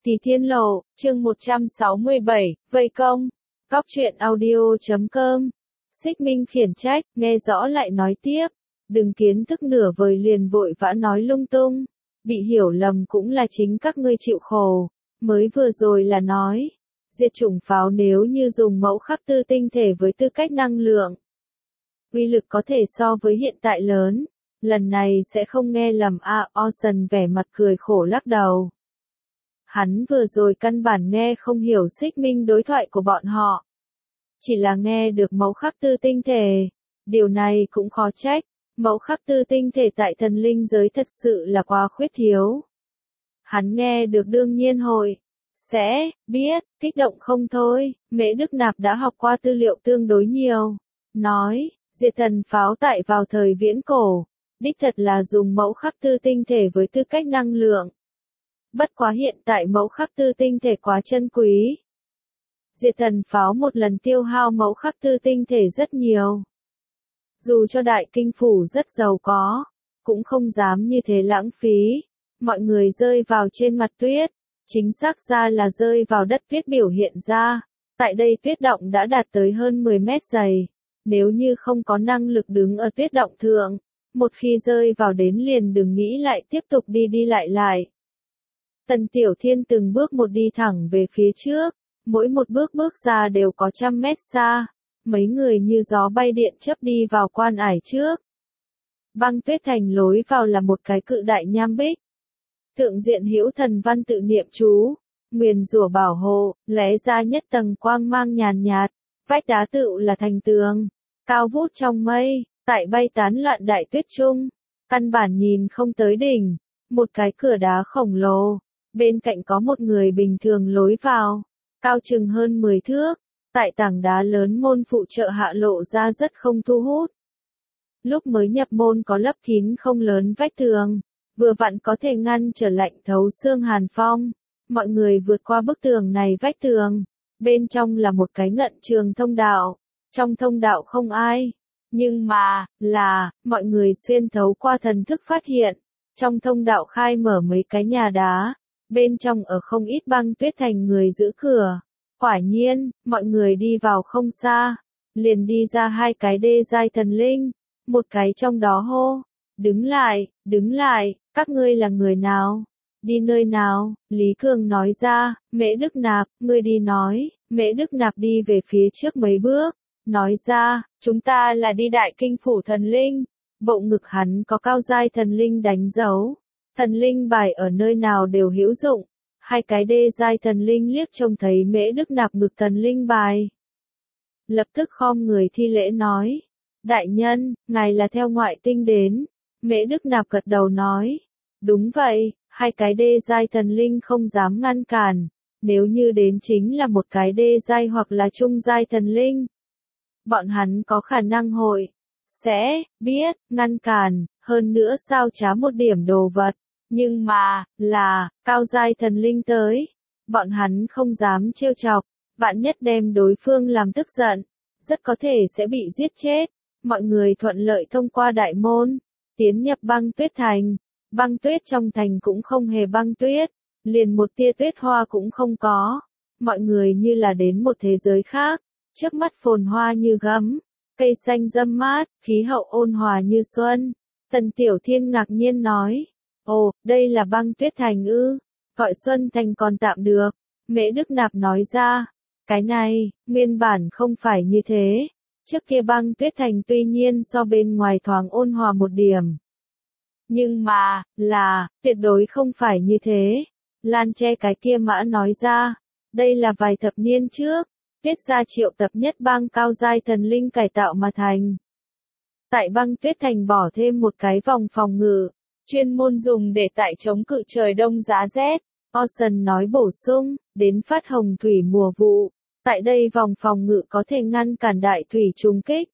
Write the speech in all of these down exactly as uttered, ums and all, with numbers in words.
Tỳ Thiên Lộ, chương một trăm sáu mươi bảy, vây công. Góc truyện audio chấm com. Xích Minh khiển trách, nghe rõ lại nói tiếp. Đừng kiến thức nửa vời liền vội vã nói lung tung. Bị hiểu lầm cũng là chính các ngươi chịu khổ. Mới vừa rồi là nói. Diệt chủng pháo nếu như dùng mẫu khắc tư tinh thể với tư cách năng lượng. Uy lực có thể so với hiện tại lớn. Lần này sẽ không nghe lầm a. Ocean vẻ mặt cười khổ lắc đầu. Hắn vừa rồi căn bản nghe không hiểu Xích Minh đối thoại của bọn họ. Chỉ là nghe được mẫu khắc tư tinh thể. Điều này cũng khó trách. Mẫu khắc tư tinh thể tại thần linh giới thật sự là quá khuyết thiếu. Hắn nghe được đương nhiên hội. Sẽ, biết, kích động không thôi. Mễ Đức Nạp đã học qua tư liệu tương đối nhiều. Nói, diệt thần pháo tại vào thời viễn cổ. Đích thật là dùng mẫu khắc tư tinh thể với tư cách năng lượng. Bất quá hiện tại mẫu khắc tư tinh thể quá chân quý. Diệt thần pháo một lần tiêu hao mẫu khắc tư tinh thể rất nhiều. Dù cho đại kinh phủ rất giàu có, cũng không dám như thế lãng phí. Mọi người rơi vào trên mặt tuyết, chính xác ra là rơi vào đất tuyết biểu hiện ra. Tại đây tuyết động đã đạt tới hơn mười mét dày. Nếu như không có năng lực đứng ở tuyết động thượng, một khi rơi vào đến liền đừng nghĩ lại tiếp tục đi đi lại lại. Tần Tiểu Thiên từng bước một đi thẳng về phía trước, mỗi một bước bước ra đều có trăm mét xa, mấy người như gió bay điện chớp đi vào quan ải trước. Băng tuyết thành lối vào là một cái cự đại nham bích. Thượng diện hữu thần văn tự niệm chú, nguyền rủa bảo hộ, lóe ra nhất tầng quang mang nhàn nhạt, vách đá tựu là thành tường, cao vút trong mây, tại bay tán loạn đại tuyết trung, căn bản nhìn không tới đỉnh, một cái cửa đá khổng lồ. Bên cạnh có một người bình thường lối vào, cao chừng hơn mười thước, tại tảng đá lớn môn phụ trợ hạ lộ ra rất không thu hút. Lúc mới nhập môn có lấp kín không lớn vách tường, vừa vặn có thể ngăn trở lạnh thấu xương hàn phong. Mọi người vượt qua bức tường này vách tường, bên trong là một cái ngận trường thông đạo, trong thông đạo không ai. Nhưng mà, là, mọi người xuyên thấu qua thần thức phát hiện, trong thông đạo khai mở mấy cái nhà đá. Bên trong ở không ít băng tuyết thành người giữ cửa. Quả nhiên, mọi người đi vào không xa. Liền đi ra hai cái đê giai thần linh. Một cái trong đó hô. Đứng lại, đứng lại, các ngươi là người nào? Đi nơi nào? Lý Cường nói ra, Mễ Đức Nạp, ngươi đi nói. Mễ Đức Nạp đi về phía trước mấy bước. Nói ra, chúng ta là đi đại kinh phủ thần linh. Bộ ngực hắn có cao giai thần linh đánh dấu. Thần linh bài ở nơi nào đều hữu dụng. Hai cái đê giai thần linh liếc trông thấy Mễ Đức Nạp ngực thần linh bài. Lập tức khom người thi lễ nói. Đại nhân, ngài là theo ngoại tinh đến. Mễ Đức Nạp gật đầu nói. Đúng vậy, hai cái đê giai thần linh không dám ngăn cản. Nếu như đến chính là một cái đê giai hoặc là trung giai thần linh. Bọn hắn có khả năng hội. Sẽ, biết, ngăn cản, hơn nữa sao trá một điểm đồ vật. Nhưng mà, là, cao giai thần linh tới. Bọn hắn không dám trêu chọc, vạn nhất đem đối phương làm tức giận. Rất có thể sẽ bị giết chết. Mọi người thuận lợi thông qua đại môn. Tiến nhập băng tuyết thành. Băng tuyết trong thành cũng không hề băng tuyết. Liền một tia tuyết hoa cũng không có. Mọi người như là đến một thế giới khác. Trước mắt phồn hoa như gấm. Cây xanh râm mát, khí hậu ôn hòa như xuân. Tần Tiểu Thiên ngạc nhiên nói. Ồ, đây là băng tuyết thành ư, gọi Xuân Thành còn tạm được. Mễ Đức Nạp nói ra, cái này, nguyên bản không phải như thế. Trước kia băng tuyết thành tuy nhiên so bên ngoài thoáng ôn hòa một điểm. Nhưng mà, là, tuyệt đối không phải như thế. Lan Tre cái kia mã nói ra, đây là vài thập niên trước, tuyết gia triệu tập nhất băng cao giai thần linh cải tạo mà thành. Tại băng tuyết thành bỏ thêm một cái vòng phòng ngự. Chuyên môn dùng để tại chống cự trời đông giá rét. Ocean nói bổ sung, đến phát hồng thủy mùa vụ. Tại đây vòng phòng ngự có thể ngăn cản đại thủy trùng kích.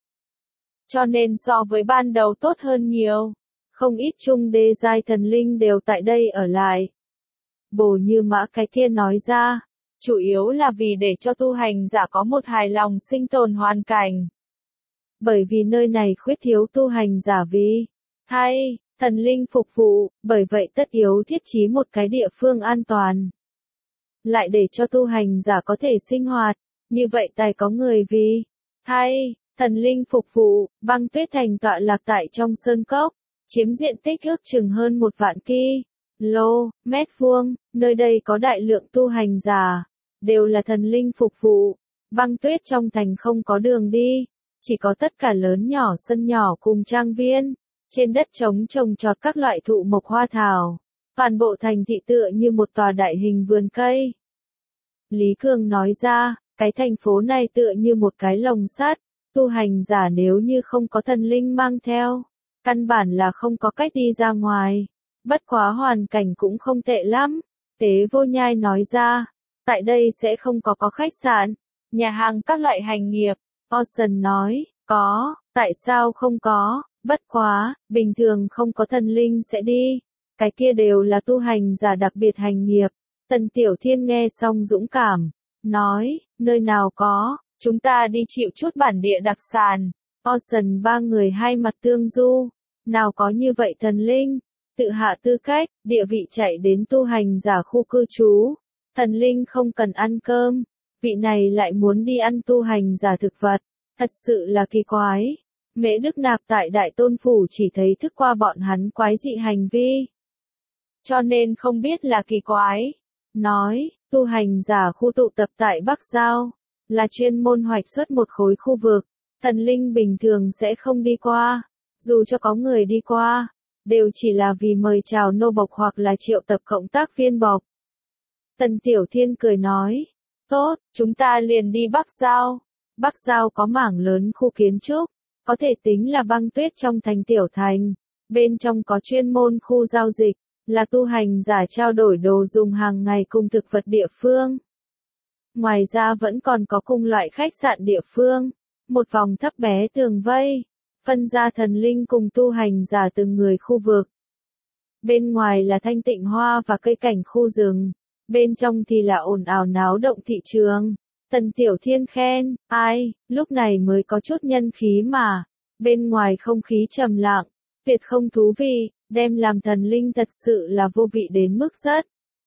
Cho nên so với ban đầu tốt hơn nhiều. Không ít trung đê giai thần linh đều tại đây ở lại. Bồ Như Mã cái kia nói ra. Chủ yếu là vì để cho tu hành giả có một hài lòng sinh tồn hoàn cảnh. Bởi vì nơi này khuyết thiếu tu hành giả vì. Thay. Thần linh phục vụ, bởi vậy tất yếu thiết trí một cái địa phương an toàn. lại để cho tu hành giả có thể sinh hoạt, như vậy tài có người vì thay thần linh phục vụ. Băng Tuyết Thành tọa lạc tại trong sơn cốc, chiếm diện tích ước chừng hơn một vạn ki lô mét vuông, nơi đây có đại lượng tu hành giả, đều là thần linh phục vụ. Băng tuyết trong thành không có đường đi, chỉ có tất cả lớn nhỏ sân nhỏ cùng trang viên, trên đất trống trồng trọt các loại thụ mộc hoa thảo, toàn bộ thành thị tựa như một tòa đại hình vườn cây. Lý Cường nói ra, cái thành phố này tựa như một cái lồng sắt, tu hành giả nếu như không có thần linh mang theo, căn bản là không có cách đi ra ngoài. Bất quá hoàn cảnh cũng không tệ lắm. Tế Vô Nhai nói ra, tại đây sẽ không có có khách sạn, nhà hàng các loại hành nghiệp. Ocean nói, có, tại sao không có, bất quá, bình thường không có thần linh sẽ đi. Cái kia đều là tu hành giả đặc biệt hành nghiệp. Tần Tiểu Thiên nghe xong dũng cảm, nói, nơi nào có, chúng ta đi chịu chút bản địa đặc sản. Ocean ba người hai mặt tương du, nào có như vậy thần linh. Tự hạ tư cách, địa vị chạy đến tu hành giả khu cư trú. Thần linh không cần ăn cơm, vị này lại muốn đi ăn tu hành giả thực vật, thật sự là kỳ quái. Mễ Đức Nạp tại Đại Tôn Phủ chỉ thấy thức qua bọn hắn quái dị hành vi, cho nên không biết là kỳ quái. Nói, tu hành giả khu tụ tập tại Bắc Giao, là chuyên môn hoạch xuất một khối khu vực, thần linh bình thường sẽ không đi qua, dù cho có người đi qua, đều chỉ là vì mời chào nô bộc hoặc là triệu tập cộng tác viên bộc. Tần Tiểu Thiên cười nói, tốt, chúng ta liền đi Bắc Giao. Bắc Giao có mảng lớn khu kiến trúc, có thể tính là băng tuyết trong thành tiểu thành, bên trong có chuyên môn khu giao dịch, là tu hành giả trao đổi đồ dùng hàng ngày cùng thực vật địa phương. Ngoài ra vẫn còn có cùng loại khách sạn địa phương, một vòng thấp bé tường vây, phân ra thần linh cùng tu hành giả từng người khu vực. Bên ngoài là thanh tịnh hoa và cây cảnh khu rừng, bên trong thì là ồn ào náo động thị trường. Tần Tiểu Thiên khen, ai, lúc này mới có chút nhân khí mà, bên ngoài không khí trầm lặng, tuyệt không thú vị, đem làm thần linh thật sự là vô vị đến mức rất.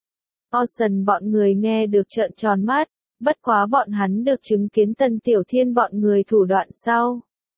Ocean bọn người nghe được trợn tròn mắt, bất quá bọn hắn được chứng kiến Tần Tiểu Thiên bọn người thủ đoạn sau,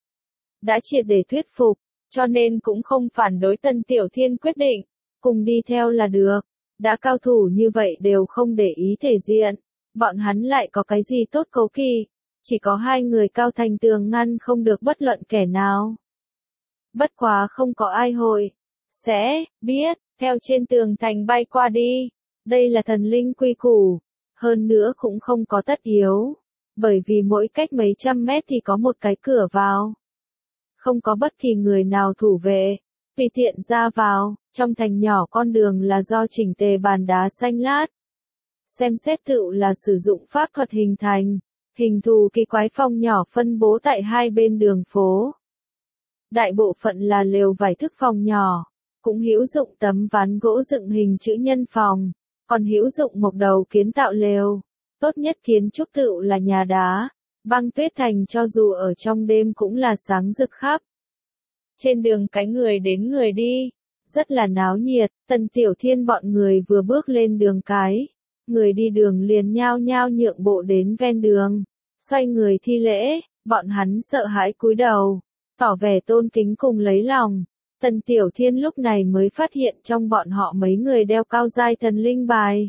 đã triệt để thuyết phục, cho nên cũng không phản đối Tần Tiểu Thiên quyết định, cùng đi theo là được. Đã cao thủ như vậy đều không để ý thể diện, bọn hắn lại có cái gì tốt cấu kỵ, chỉ có hai người cao thành tường ngăn không được bất luận kẻ nào. Bất quá không có ai hội sẽ biết, theo trên tường thành bay qua đi, đây là thần linh quy củ, hơn nữa cũng không có tất yếu, bởi vì mỗi cách mấy trăm mét thì có một cái cửa vào. Không có bất kỳ người nào thủ vệ, tùy tiện ra vào, trong thành nhỏ con đường là do chỉnh tề bàn đá xanh lát. Xem xét tựu là sử dụng pháp thuật hình thành, hình thù kỳ quái phong nhỏ phân bố tại hai bên đường phố. Đại bộ phận là lều vải thức phòng nhỏ, cũng hữu dụng tấm ván gỗ dựng hình chữ nhân phòng, còn hữu dụng mộc đầu kiến tạo lều. Tốt nhất kiến trúc tựu là nhà đá. Băng Tuyết Thành cho dù ở trong đêm cũng là sáng rực khắp. Trên đường cái người đến người đi, rất là náo nhiệt. Tần Tiểu Thiên bọn người vừa bước lên đường cái, người đi đường liền nhao nhao nhượng bộ đến ven đường, xoay người thi lễ, bọn hắn sợ hãi cúi đầu, tỏ vẻ tôn kính cùng lấy lòng. Tần Tiểu Thiên lúc này mới phát hiện trong bọn họ mấy người đeo cao giai thần linh bài.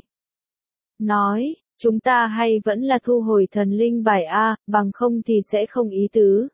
Nói, chúng ta hay vẫn là thu hồi thần linh bài A, bằng không thì sẽ không ý tứ.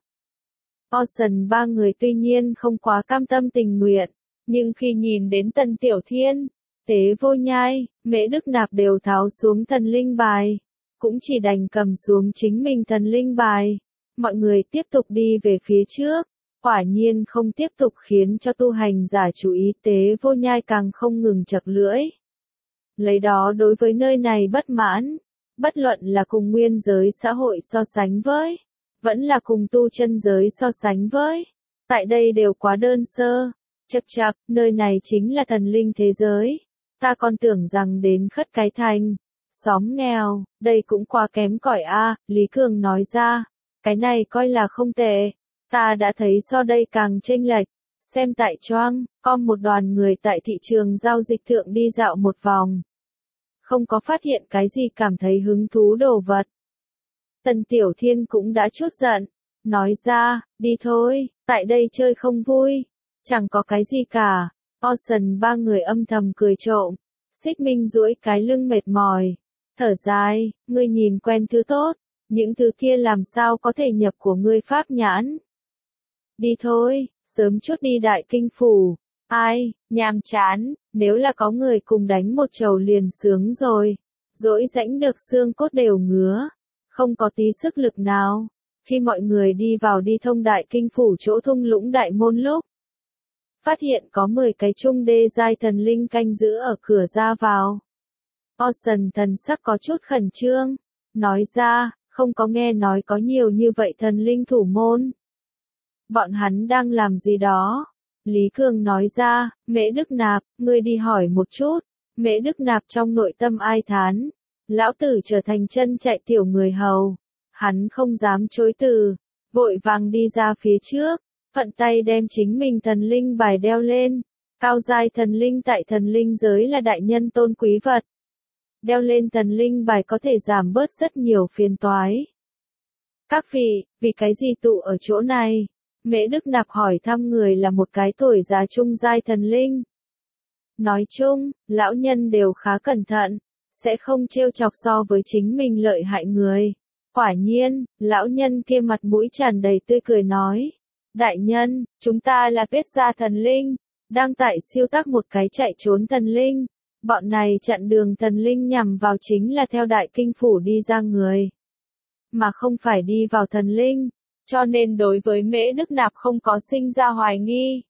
Ocean ba người tuy nhiên không quá cam tâm tình nguyện, nhưng khi nhìn đến Tần Tiểu Thiên, Tế Vô Nhai, Mễ Đức Nạp đều tháo xuống thần linh bài, cũng chỉ đành cầm xuống chính mình thần linh bài. Mọi người tiếp tục đi về phía trước, quả nhiên không tiếp tục khiến cho tu hành giả chú ý. Tế Vô Nhai càng không ngừng chật lưỡi. Lấy đó đối với nơi này bất mãn, bất luận là cùng nguyên giới xã hội so sánh với, vẫn là cùng tu chân giới so sánh với, tại đây đều quá đơn sơ. Chậc chậc, nơi này chính là thần linh thế giới, ta còn tưởng rằng đến Khất Cái Thành, xóm nghèo, đây cũng quá kém cỏi a. Lý Cường nói ra, cái này coi là không tệ, ta đã thấy so đây càng chênh lệch. Xem tại Choang, có một đoàn người tại thị trường giao dịch thượng đi dạo một vòng. không có phát hiện cái gì cảm thấy hứng thú đồ vật. Tần Tiểu Thiên cũng đã chút giận, nói ra, đi thôi, tại đây chơi không vui, chẳng có cái gì cả. Ocean ba người âm thầm cười trộm, Xích Minh duỗi cái lưng mệt mỏi, thở dài, ngươi nhìn quen thứ tốt, những thứ kia làm sao có thể nhập của ngươi pháp nhãn. Đi thôi, sớm chút đi Đại Kinh Phủ. Ai, nhàm chán, nếu là có người cùng đánh một chầu liền sướng rồi. Dỗi rãnh được xương cốt đều ngứa, không có tí sức lực nào. Khi mọi người đi vào đi thông Đại Kinh Phủ chỗ thung lũng đại môn lúc, phát hiện có mười cái trung đê giai thần linh canh giữ ở cửa ra vào. Ocean thần sắc có chút khẩn trương, nói ra, không có nghe nói có nhiều như vậy thần linh thủ môn. Bọn hắn đang làm gì đó? Lý Cường nói ra, Mễ Đức Nạp, ngươi đi hỏi một chút. Mễ Đức Nạp trong nội tâm ai thán, lão tử trở thành chân chạy tiểu người hầu. Hắn không dám chối từ, vội vàng đi ra phía trước, thuận tay đem chính mình thần linh bài đeo lên. Cao giai thần linh tại thần linh giới là đại nhân tôn quý vật. Đeo lên thần linh bài có thể giảm bớt rất nhiều phiền toái. Các vị, vì cái gì tụ ở chỗ này? Mễ Đức Nạp hỏi thăm người là một cái tuổi già trung giai thần linh. Nói chung, lão nhân đều khá cẩn thận, sẽ không trêu chọc so với chính mình lợi hại người. Quả nhiên, lão nhân kia mặt mũi tràn đầy tươi cười nói. Đại nhân, chúng ta là Tuyết gia thần linh, đang tại siêu tác một cái chạy trốn thần linh. Bọn này chặn đường thần linh nhằm vào chính là theo Đại Kinh Phủ đi ra người, mà không phải đi vào thần linh, cho nên đối với Mễ Đức Nạp không có sinh ra hoài nghi.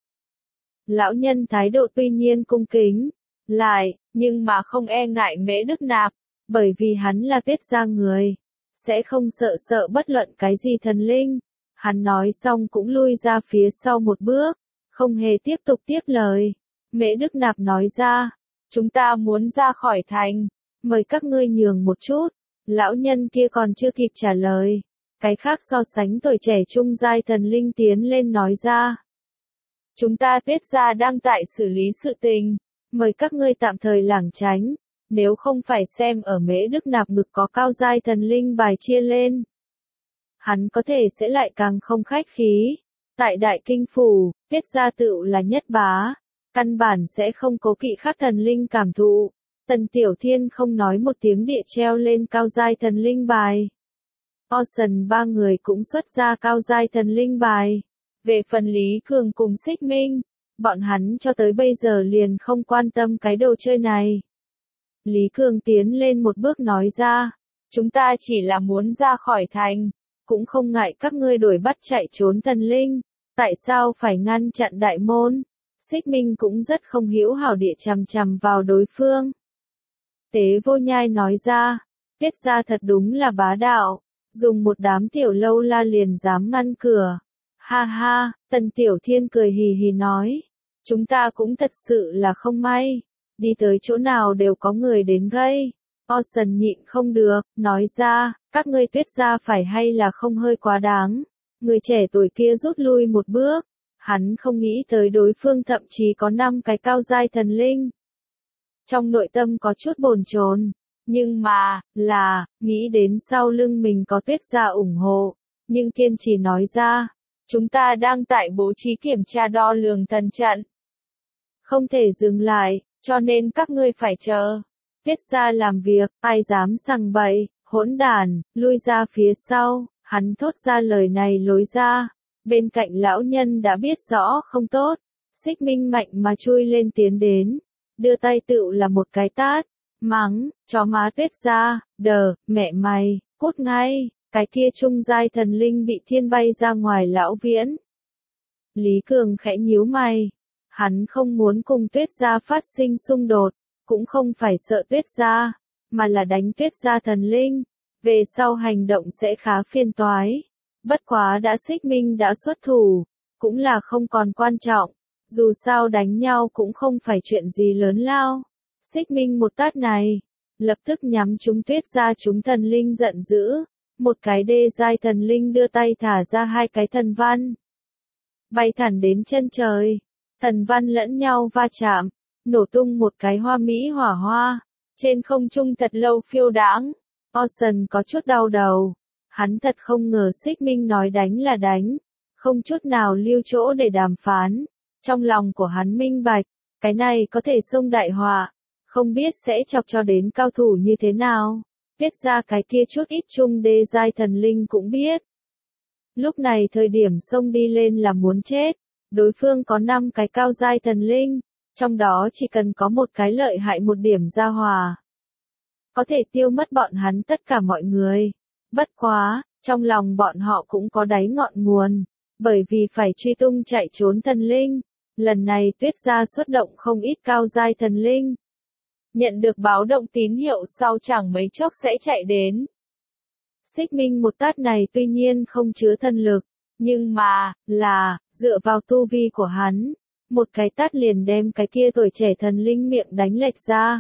Lão nhân thái độ tuy nhiên cung kính, lại, nhưng mà không e ngại Mễ Đức Nạp, bởi vì hắn là Tuyết gia người, sẽ không sợ sợ bất luận cái gì thần linh. Hắn nói xong cũng lui ra phía sau một bước, không hề tiếp tục tiếp lời. Mễ Đức Nạp nói ra, chúng ta muốn ra khỏi thành, mời các ngươi nhường một chút. Lão nhân kia còn chưa kịp trả lời, cái khác so sánh tuổi trẻ trung giai thần linh tiến lên nói ra. Chúng ta Tuyết gia đang tại xử lý sự tình, mời các ngươi tạm thời lảng tránh, nếu không phải xem ở Mễ Đức Nạp ngực có cao giai thần linh bài chia lên. Hắn có thể sẽ lại càng không khách khí. Tại Đại Kinh Phủ, Tuyết gia tựu là nhất bá, căn bản sẽ không cố kỵ khác thần linh cảm thụ. Tần Tiểu Thiên không nói một tiếng địa treo lên cao giai thần linh bài. Ocean ba người cũng xuất ra cao giai thần linh bài. Về phần Lý Cường cùng Xích Minh, bọn hắn cho tới bây giờ liền không quan tâm cái đồ chơi này. Lý Cường tiến lên một bước nói ra, chúng ta chỉ là muốn ra khỏi thành, cũng không ngại các ngươi đuổi bắt chạy trốn thần linh, tại sao phải ngăn chặn đại môn? Xích Minh cũng rất không hiểu hảo địa chằm chằm vào đối phương. Tế Vô Nhai nói ra, Tuyết gia thật đúng là bá đạo, dùng một đám tiểu lâu la liền dám ngăn cửa. Ha ha, Tần Tiểu Thiên cười hì hì nói, chúng ta cũng thật sự là không may, đi tới chỗ nào đều có người đến gây. Ocean nhịn không được, nói ra, các ngươi Tuyết gia phải hay là không hơi quá đáng. Người trẻ tuổi kia rút lui một bước, hắn không nghĩ tới đối phương thậm chí có năm cái cao giai thần linh. Trong nội tâm có chút bồn chồn, nhưng mà, là, nghĩ đến sau lưng mình có Tuyết gia ủng hộ, nhưng kiên trì nói ra, chúng ta đang tại bố trí kiểm tra đo lường thần trận. Không thể dừng lại, cho nên các ngươi phải chờ. Tuyết gia làm việc, ai dám sằng bậy, hỗn đản, lui ra phía sau, hắn thốt ra lời này lối ra. Bên cạnh lão nhân đã biết rõ không tốt, Xích Minh mạnh mà chui lên tiến đến, đưa tay tựu là một cái tát, mắng, chó má Tuyết gia, đờ, mẹ mày, cút ngay, cái kia trung giai thần linh bị thiên bay ra ngoài lão viễn. Lý Cường khẽ nhíu mày, hắn không muốn cùng Tuyết gia phát sinh xung đột, cũng không phải sợ Tuyết gia, mà là đánh Tuyết gia thần linh, về sau hành động sẽ khá phiền toái. Bất quá đã Xích Minh đã xuất thủ, cũng là không còn quan trọng, dù sao đánh nhau cũng không phải chuyện gì lớn lao. Xích Minh một tát này, lập tức nhắm chúng Tuyết gia chúng thần linh giận dữ, một cái đê giai thần linh đưa tay thả ra hai cái thần văn. Bay thẳng đến chân trời, thần văn lẫn nhau va chạm, nổ tung một cái hoa mỹ hỏa hoa, trên không trung thật lâu phiêu đãng. Ocean có chút đau đầu. Hắn thật không ngờ Xích Minh nói đánh là đánh, không chút nào lưu chỗ để đàm phán. Trong lòng của hắn minh bạch, cái này có thể xông đại họa, không biết sẽ chọc cho đến cao thủ như thế nào. Viết ra cái kia chút ít trung đê giai thần linh cũng biết. Lúc này thời điểm xông đi lên là muốn chết, đối phương có năm cái cao giai thần linh, trong đó chỉ cần có một cái lợi hại một điểm gia hòa, có thể tiêu mất bọn hắn tất cả mọi người. Bất quá, trong lòng bọn họ cũng có đáy ngọn nguồn, bởi vì phải truy tung chạy trốn thần linh. Lần này Tuyết gia xuất động không ít cao giai thần linh. Nhận được báo động tín hiệu sau chẳng mấy chốc sẽ chạy đến. Xích Minh một tát này tuy nhiên không chứa thần lực, nhưng mà, là, dựa vào tu vi của hắn, một cái tát liền đem cái kia tuổi trẻ thần linh miệng đánh lệch ra.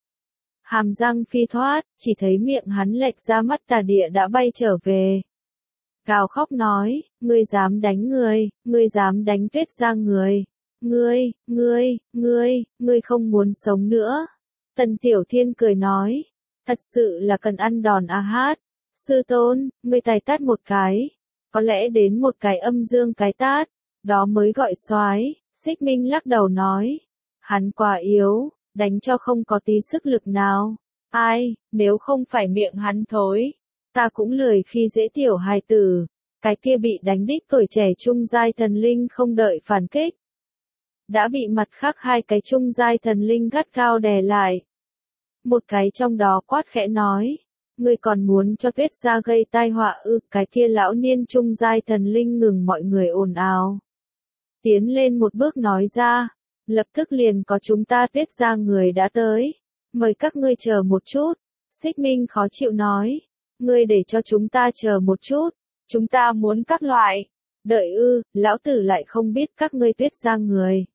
Hàm răng phi thoát, chỉ thấy miệng hắn lệch ra mắt tà địa đã bay trở về. Gào khóc nói, ngươi dám đánh người, ngươi dám đánh Tuyết gia người. Ngươi, ngươi, ngươi, ngươi không muốn sống nữa. Tần Tiểu Thiên cười nói, thật sự là cần ăn đòn a hát. Sư tôn, ngươi tài tát một cái, có lẽ đến một cái âm dương cái tát, đó mới gọi soái. Xích Minh lắc đầu nói, hắn quá yếu, đánh cho không có tí sức lực nào. Ai, nếu không phải miệng hắn thối, ta cũng lười khi dễ tiểu hài tử. Cái kia bị đánh đích tuổi trẻ trung giai thần linh không đợi phản kích, đã bị mặt khác hai cái trung giai thần linh gắt gao đè lại. Một cái trong đó quát khẽ nói, ngươi còn muốn cho Tuyết gia gây tai họa ư? Cái kia lão niên trung giai thần linh ngừng mọi người ồn ào, tiến lên một bước nói ra, lập tức liền có chúng ta Tuyết gia người đã tới, mời các ngươi chờ một chút. Xích Minh khó chịu nói, ngươi để cho chúng ta chờ một chút, chúng ta muốn các loại, đợi ư? Lão tử lại không biết các ngươi Tuyết gia người.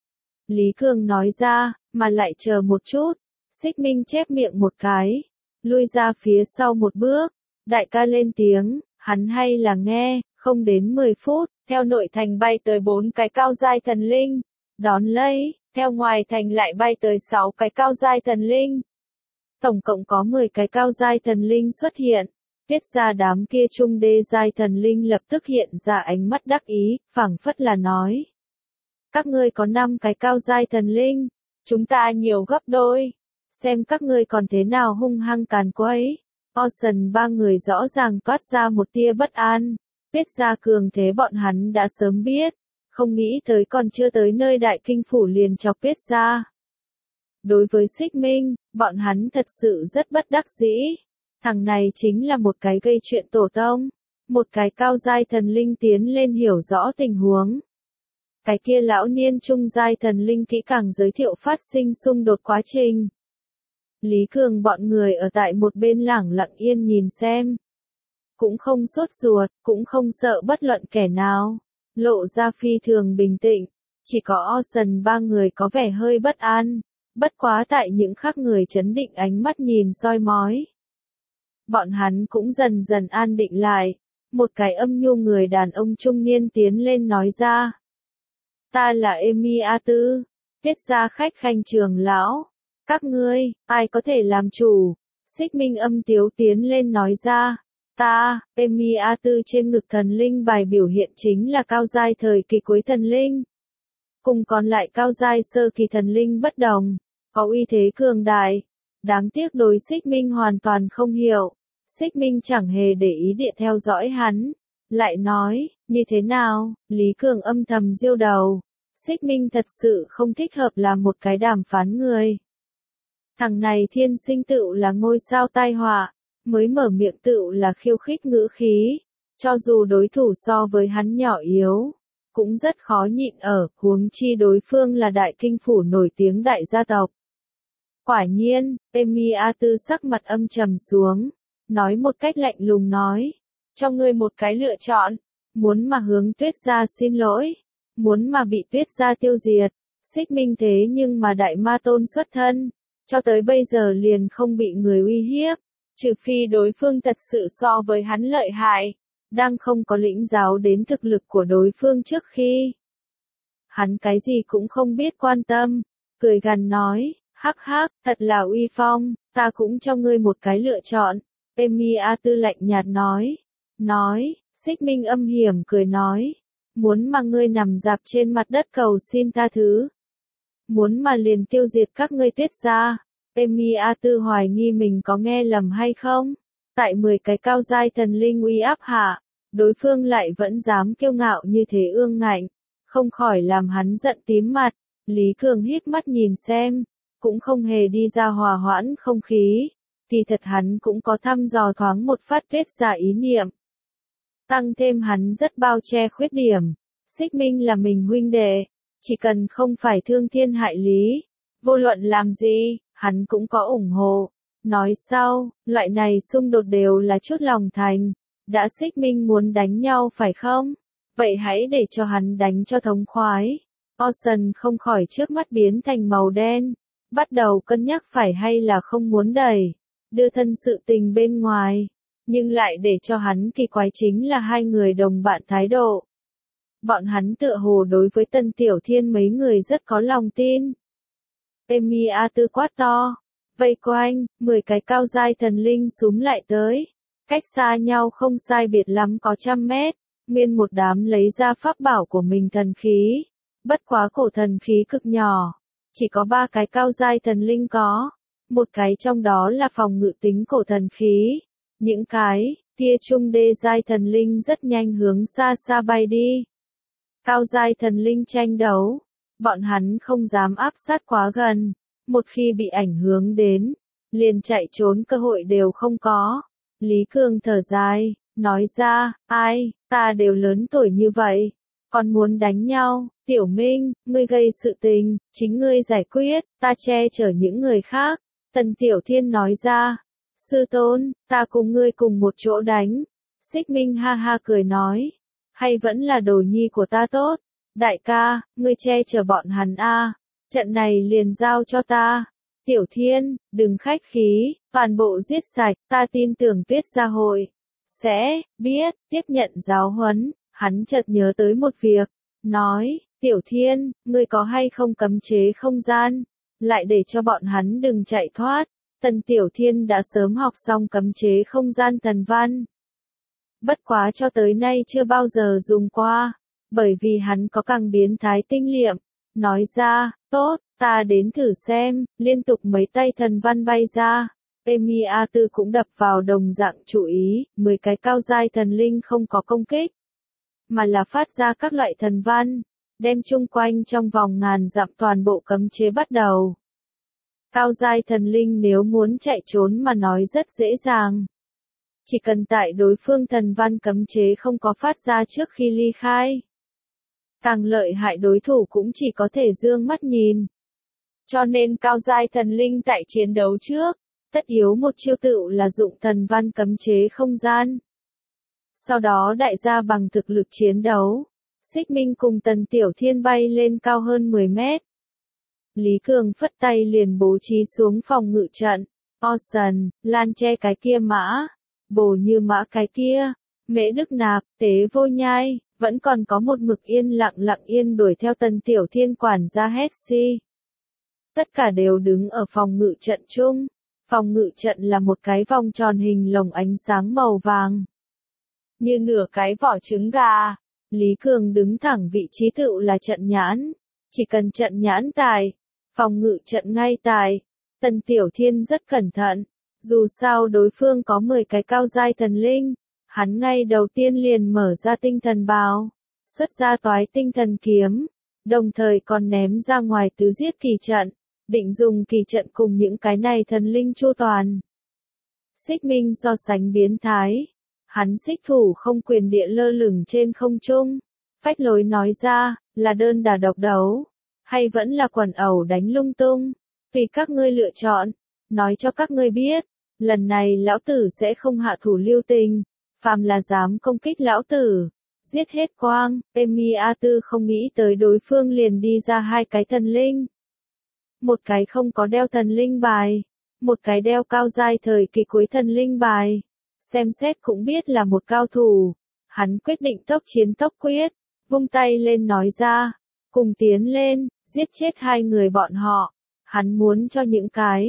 Lý Cường nói ra, mà lại chờ một chút. Xích Minh chép miệng một cái, lui ra phía sau một bước. Đại ca lên tiếng, hắn hay là nghe, không đến mười phút, theo nội thành bay tới bốn cái cao giai thần linh. Đón lấy, theo ngoài thành lại bay tới sáu cái cao giai thần linh. Tổng cộng có mười cái cao giai thần linh xuất hiện. Viết ra đám kia trung đê giai thần linh lập tức hiện ra ánh mắt đắc ý, phảng phất là nói. Các ngươi có năm cái cao giai thần linh, chúng ta nhiều gấp đôi. Xem các ngươi còn thế nào hung hăng càn quấy. Ocean ba người rõ ràng toát ra một tia bất an. Viết ra cường thế bọn hắn đã sớm biết, không nghĩ tới còn chưa tới nơi đại kinh phủ liền chọc viết ra. Đối với Xích Minh, bọn hắn thật sự rất bất đắc dĩ. Thằng này chính là một cái gây chuyện tổ tông. Một cái cao giai thần linh tiến lên hiểu rõ tình huống. Cái kia lão niên trung giai thần linh kỹ càng giới thiệu phát sinh xung đột quá trình. Lý Cường bọn người ở tại một bên lẳng lặng yên nhìn xem. Cũng không sốt ruột, cũng không sợ bất luận kẻ nào. Lộ ra phi thường bình tĩnh. Chỉ có Ocean ba người có vẻ hơi bất an. Bất quá tại những khác người chấn định ánh mắt nhìn soi mói. Bọn hắn cũng dần dần an định lại. Một cái âm nhu người đàn ông trung niên tiến lên nói ra. Ta là Emi A Tư, Viết ra khách khanh trường lão. Các ngươi, ai có thể làm chủ? Xích Minh âm tiếu tiến lên nói ra. Ta, Emi A Tư trên ngực thần linh bài biểu hiện chính là cao giai thời kỳ cuối thần linh. Cùng còn lại cao giai sơ kỳ thần linh bất đồng, có uy thế cường đại. Đáng tiếc đối Xích Minh hoàn toàn không hiểu. Xích Minh chẳng hề để ý địa theo dõi hắn. Lại nói, như thế nào? Lý Cường âm thầm diêu đầu. Xích Minh thật sự không thích hợp làm một cái đàm phán người. Thằng này thiên sinh tựu là ngôi sao tai họa, mới mở miệng tựu là khiêu khích ngữ khí. Cho dù đối thủ so với hắn nhỏ yếu, cũng rất khó nhịn ở, huống chi đối phương là đại kinh phủ nổi tiếng đại gia tộc. Quả nhiên, Emi A Tư sắc mặt âm trầm xuống, nói một cách lạnh lùng nói, cho ngươi một cái lựa chọn, muốn mà hướng Tuyết gia xin lỗi, muốn mà bị Tuyết gia tiêu diệt. Xích Minh thế nhưng mà đại ma tôn xuất thân, cho tới bây giờ liền không bị người uy hiếp, trừ phi đối phương thật sự so với hắn lợi hại, đang không có lĩnh giáo đến thực lực của đối phương trước khi. Hắn cái gì cũng không biết quan tâm, cười gằn nói, hắc hắc, thật là uy phong. Ta cũng cho ngươi một cái lựa chọn. Emilia Tư lạnh nhạt nói. Nói, Xích Minh âm hiểm cười nói. Muốn mà ngươi nằm dạp trên mặt đất cầu xin tha thứ. Muốn mà liền tiêu diệt các ngươi Tiết gia. Emilia Tư hoài nghi mình có nghe lầm hay không. Tại mười cái cao giai thần linh uy áp hạ, đối phương lại vẫn dám kiêu ngạo như thế ương ngạnh, không khỏi làm hắn giận tím mặt. Lý Cường híp mắt nhìn xem, cũng không hề đi ra hòa hoãn không khí, thì thật hắn cũng có thăm dò thoáng một phát kết giả ý niệm. Tăng thêm hắn rất bao che khuyết điểm, Xích Minh là mình huynh đệ, chỉ cần không phải thương thiên hại lý, vô luận làm gì, hắn cũng có ủng hộ. Nói sau, loại này xung đột đều là chút lòng thành, đã Xích Minh muốn đánh nhau phải không? Vậy hãy để cho hắn đánh cho thống khoái. Ocean không khỏi trước mắt biến thành màu đen, bắt đầu cân nhắc phải hay là không muốn đẩy, đưa thân sự tình bên ngoài, nhưng lại để cho hắn kỳ quái chính là hai người đồng bạn thái độ. Bọn hắn tựa hồ đối với Tân Tiểu Thiên mấy người rất có lòng tin. Emilia Tư quát to, vây quanh, mười cái cao giai thần linh súm lại tới, cách xa nhau không sai biệt lắm có trăm mét, nguyên một đám lấy ra pháp bảo của mình thần khí. Bất quá cổ thần khí cực nhỏ, chỉ có ba cái cao giai thần linh có, một cái trong đó là phòng ngự tính cổ thần khí, những cái tia trung đê giai thần linh rất nhanh hướng xa xa bay đi. Cao giai thần linh tranh đấu, bọn hắn không dám áp sát quá gần, một khi bị ảnh hưởng đến, liền chạy trốn cơ hội đều không có. Lý Cường thở dài, nói ra, ai, ta đều lớn tuổi như vậy, còn muốn đánh nhau. Tiểu Minh, ngươi gây sự tình, chính ngươi giải quyết, ta che chở những người khác. Tần Tiểu Thiên nói ra, sư tôn, ta cùng ngươi cùng một chỗ đánh. Xích Minh ha ha cười nói, hay vẫn là đồ nhi của ta tốt. Đại ca, ngươi che chở bọn hắn a, trận này liền giao cho ta. Tiểu Thiên, đừng khách khí, toàn bộ giết sạch, ta tin tưởng Tuyết gia hội sẽ biết, tiếp nhận giáo huấn. Hắn chợt nhớ tới một việc, nói, Tiểu Thiên, ngươi có hay không cấm chế không gian, lại để cho bọn hắn đừng chạy thoát. Tần Tiểu Thiên đã sớm học xong cấm chế không gian thần văn. Bất quá cho tới nay chưa bao giờ dùng qua, bởi vì hắn có càng biến thái tinh liệm. Nói ra, tốt, ta đến thử xem, liên tục mấy tay thần văn bay ra. Emilia Tư cũng đập vào đồng dạng chú ý, mười cái cao giai thần linh không có công kích, mà là phát ra các loại thần văn, đem chung quanh trong vòng ngàn dặm toàn bộ cấm chế bắt đầu. Cao giai thần linh nếu muốn chạy trốn mà nói rất dễ dàng. Chỉ cần tại đối phương thần văn cấm chế không có phát ra trước khi ly khai. Càng lợi hại đối thủ cũng chỉ có thể dương mắt nhìn. Cho nên cao giai thần linh tại chiến đấu trước, tất yếu một chiêu tựu là dụng thần văn cấm chế không gian. Sau đó đại gia bằng thực lực chiến đấu, Xích Minh cùng Tần Tiểu Thiên bay lên cao hơn mười mét. Lý Cường phất tay liền bố trí xuống phòng ngự trận. Ocean, Lan che cái kia mã, Bồ Như Mã cái kia, Mễ Đức Nạp, Tế Vô Nhai, vẫn còn có một mực yên lặng lặng yên đuổi theo Tần Tiểu Thiên quản gia Hexy. Tất cả đều đứng ở phòng ngự trận chung. Phòng ngự trận là một cái vòng tròn hình lồng ánh sáng màu vàng, như nửa cái vỏ trứng gà. Lý Cường đứng thẳng vị trí tựu là trận nhãn. Chỉ cần trận nhãn tài, phòng ngự trận ngay tài. Tần Tiểu Thiên rất cẩn thận. Dù sao đối phương có mười cái cao giai thần linh, hắn ngay đầu tiên liền mở ra tinh thần bào, xuất ra toái tinh thần kiếm, đồng thời còn ném ra ngoài tứ giết kỳ trận, định dùng kỳ trận cùng những cái này thần linh chu toàn. Xích Minh so sánh biến thái. Hắn xích thủ không quyền địa lơ lửng trên không trung, phách lối nói ra, là đơn đả độc đấu, hay vẫn là quần ẩu đánh lung tung, tùy các ngươi lựa chọn. Nói cho các ngươi biết, lần này lão tử sẽ không hạ thủ lưu tình, phàm là dám công kích lão tử, giết hết quang. Emilia Tư không nghĩ tới đối phương liền đi ra hai cái thần linh. Một cái không có đeo thần linh bài, một cái đeo cao giai thời kỳ cuối thần linh bài. Xem xét cũng biết là một cao thủ. Hắn quyết định tốc chiến tốc quyết, vung tay lên nói ra, cùng tiến lên, giết chết hai người bọn họ. Hắn muốn cho những cái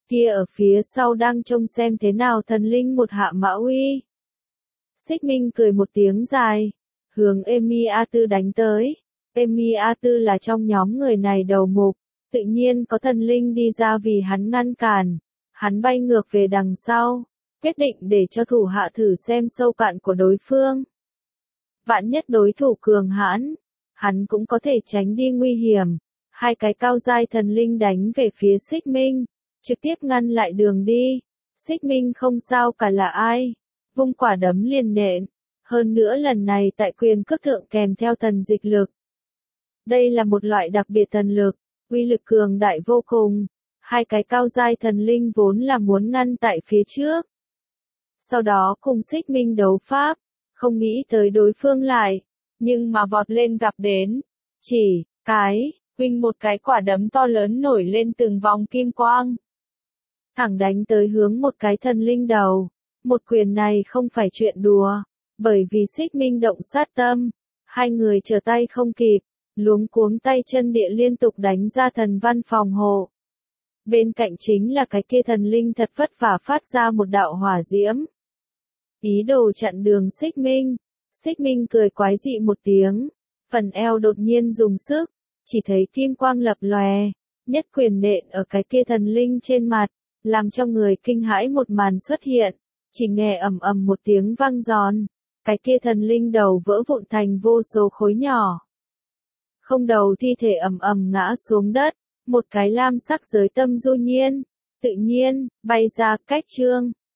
kia ở phía sau đang trông xem thế nào thần linh một hạ mã uy. Xích Minh cười một tiếng dài, hướng Emiatu đánh tới. Emiatu là trong nhóm người này đầu mục, tự nhiên có thần linh đi ra vì hắn ngăn cản. Hắn bay ngược về đằng sau, quyết định để cho thủ hạ thử xem sâu cạn của đối phương. Vạn nhất đối thủ cường hãn, hắn cũng có thể tránh đi nguy hiểm. Hai cái cao giai thần linh đánh về phía Xích Minh, trực tiếp ngăn lại đường đi. Xích Minh không sao cả là ai, vung quả đấm liền nện. Hơn nữa lần này tại quyền cước thượng kèm theo thần dịch lực. Đây là một loại đặc biệt thần lực, uy lực cường đại vô cùng. Hai cái cao giai thần linh vốn là muốn ngăn tại phía trước. Sau đó cùng Xích Minh đấu pháp, không nghĩ tới đối phương lại, nhưng mà vọt lên gặp đến. Chỉ, cái, huynh một cái quả đấm to lớn nổi lên từng vòng kim quang. Thẳng đánh tới hướng một cái thần linh đầu. Một quyền này không phải chuyện đùa, bởi vì Xích Minh động sát tâm. Hai người trở tay không kịp, luống cuống tay chân địa liên tục đánh ra thần văn phòng hộ. Bên cạnh chính là cái kia thần linh thật vất vả phát ra một đạo hỏa diễm. Ý đồ chặn đường Xích Minh. Xích Minh cười quái dị một tiếng, phần eo đột nhiên dùng sức, chỉ thấy kim quang lập lòe, nhất quyền nện ở cái kia thần linh trên mặt, làm cho người kinh hãi một màn xuất hiện, chỉ nghe ầm ầm một tiếng vang giòn, cái kia thần linh đầu vỡ vụn thành vô số khối nhỏ. Không đầu thi thể ầm ầm ngã xuống đất, một cái lam sắc giới tâm du nhiên, tự nhiên, bay ra cách trương.